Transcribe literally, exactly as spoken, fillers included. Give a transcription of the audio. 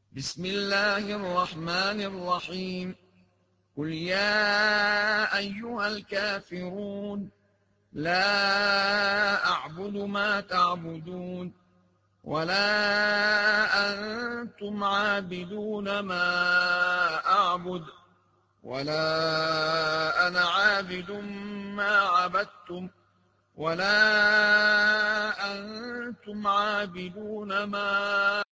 بسم الله الرحمن الرحيم قل يا أيها الكافرون لا أعبد ما تعبدون ولا أنتم عابدون ما أعبد ولا أنا عابد ما عبدتم ولا أنتم عابدون ما